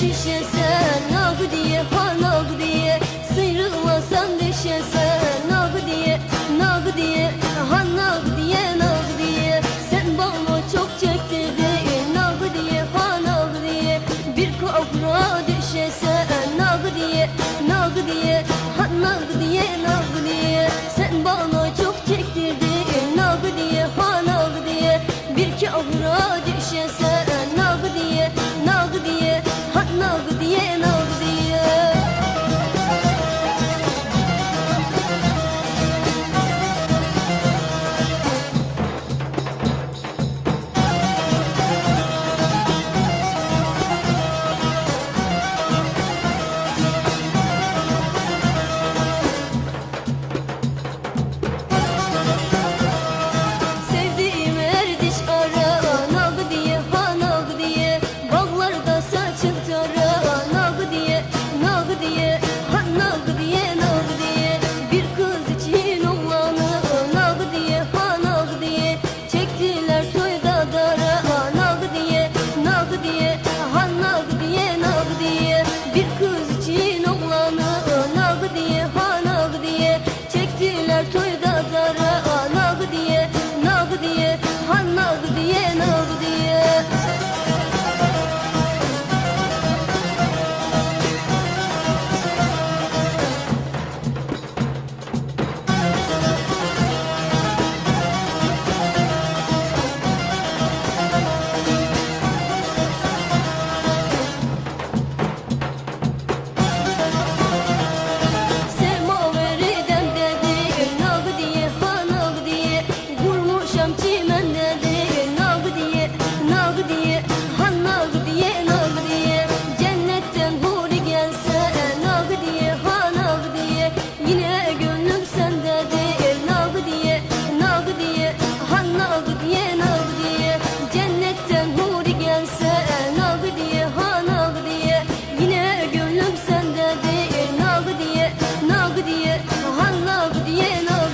şişesen nagı diye ha nagı diye sıyrılmasan düşesen nagı diye ha nagı diye sen bana çok çektirdin nagı diye ha nagı diye bir kafra düşesen nagı diye ha nagı diye sen bana çok çektirdin nagı diye ha nagı diye bir kafra düşesen nagı diye ha nagı diye sevdiğim erdiş ara nagı diye ha nagı diye bağlarda saçın tara nagı diye ha nagı diye bir kız için oğlanı nagı diye ha nagı diye çektiler toyda dara nagı diye ha nagı diye bir kız için oğlanı nagı diye ha nagı diye çektiler toyda dara nagı diye ha nagı diye Semaveriden dedi nagı diye ha nagı diye vurmuşam çimen dedi nagı diye ha nagı diye cennetten huri gelse nagı diye ha nagı diye yine gönlüm sende değil nagı diye ha nagı diye cennetten huri gelse nagı diye ha nagı diye yine gönlüm sende değil nagı diye ha nagı diye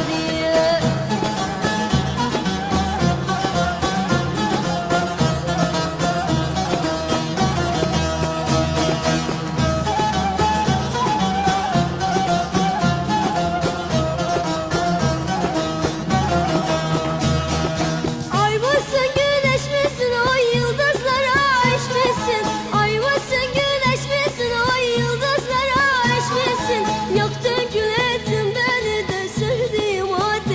Ay mısın güneş misin o yıldızlara eşmesin Ay mısın güneş misin o yıldızlara eşmesin Yaktın kül ettin beni de sevdiğim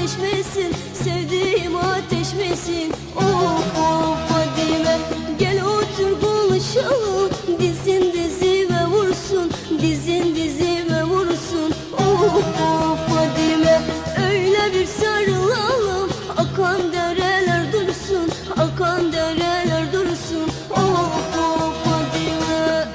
ateş misin Of of Fadime gel otur konuşalım dizin dizime vursun Of of Fadime öyle bir sarılalım akan dereler dursun Of of Fadime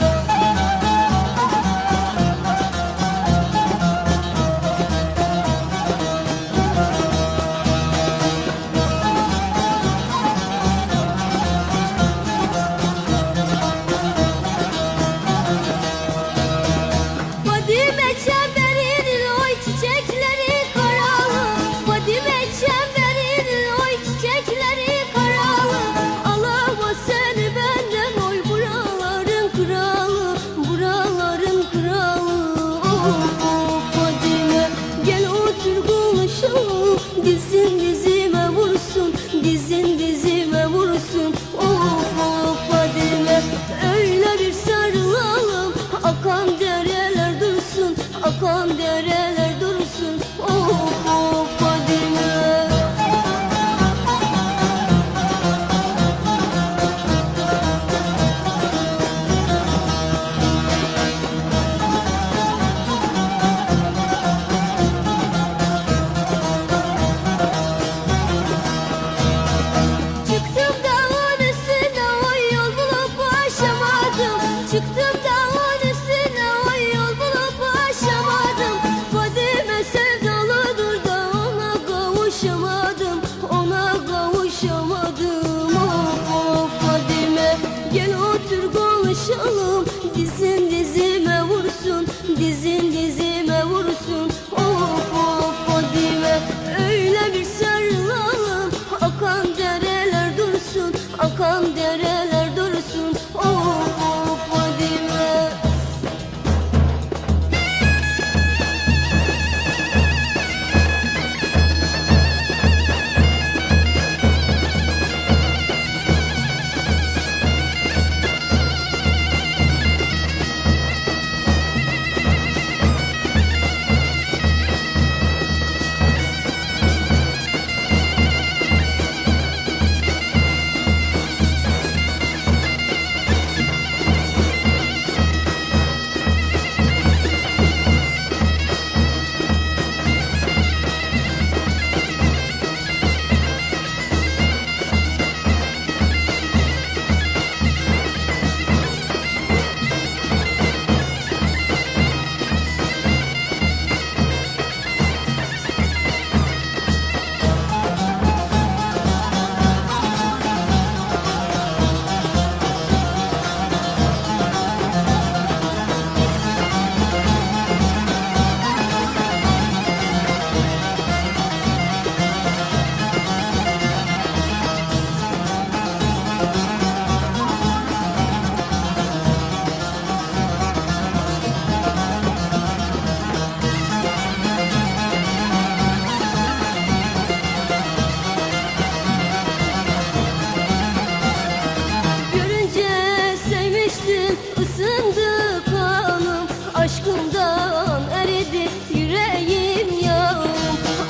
Fadime çemberinin oy çiçekleri karalı Fadime çemberinin oy çiçekleri karalı Alama seni benden oy buraların kralı Of of Fadime gel otur konuşalım dizin dizime vursun Of of Fadime öyle bir sarılalım akan dereler dursun Of of Fadime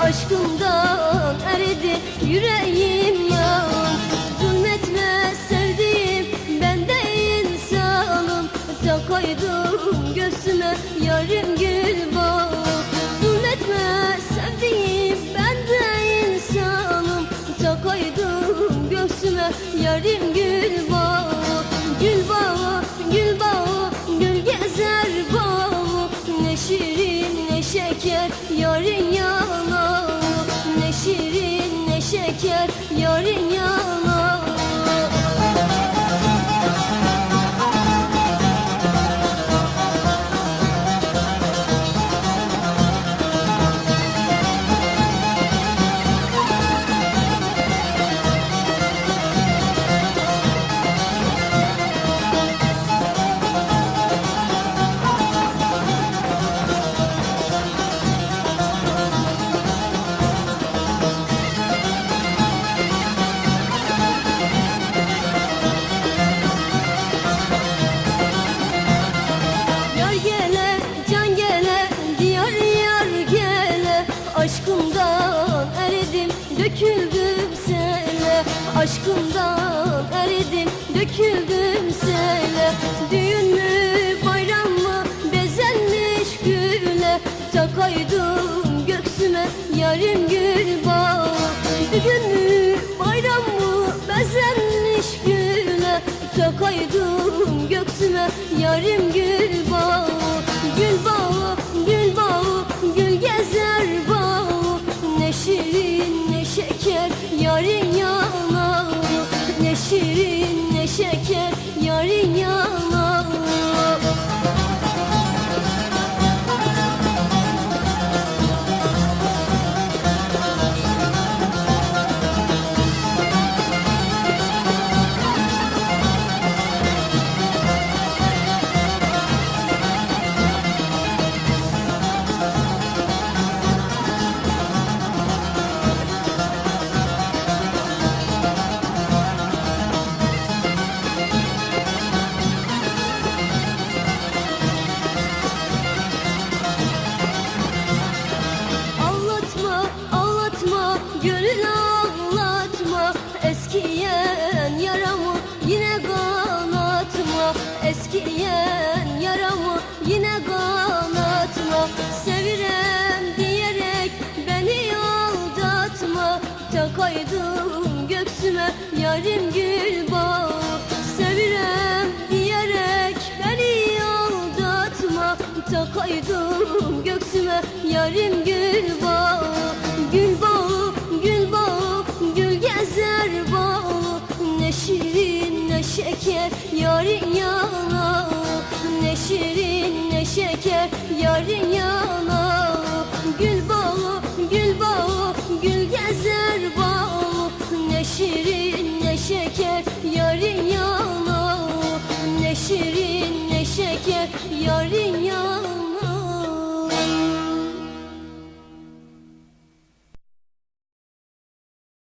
aşkımdan eridi yüreğim yağım. Zulmetme sevdiğim, ben de insanım. Takaydım göğsüme yarim gül bağı. Zulmetme sevdiğim, ben de insanım. Takaydım göğsüme yarim gül bağı. Gül bağı, gül bağı, gül gezer bağı. Ne şirin ne şeker yarın yanağı. Ne şirin ne şeker yarın yanağı. Aşkımdan eridim, döküldüm sele. Aşkımdan eridim, döküldüm sele. Düğün mü, bayram mı, bezenmiş güle. Takaydım göğsüme yarim gül bağı. Düğün mü, bayram mı, bezenmiş güle. Takaydım göğsüme yarim gül bağı. Gül bağı, gül bağı, gül gezer bağı. Ne şirin ne şeker yarın yanağı. Ne şirin ne şeker yarın yanağı. Gönül ağlatma, eskiyen yaramı yine kanatma. Eskiyen yaramı yine kanatma. Sevirem diyerek beni aldatma. Takaydım göğsüme yarim gül bağı. Sevirem diyerek beni aldatma. Takaydım göğsüme yarim gül bağı. Gül bağı, gül bağı, gül gezer bağı. Ne şirin ne şeker yarın yanağı. Ne şirin ne şeker yarın yanağı. Gül bağı, gül bağı, gül gezer bağı. Ne şirin ne şeker yarın yanağı. Ne şirin ne şeker yarın yanağı.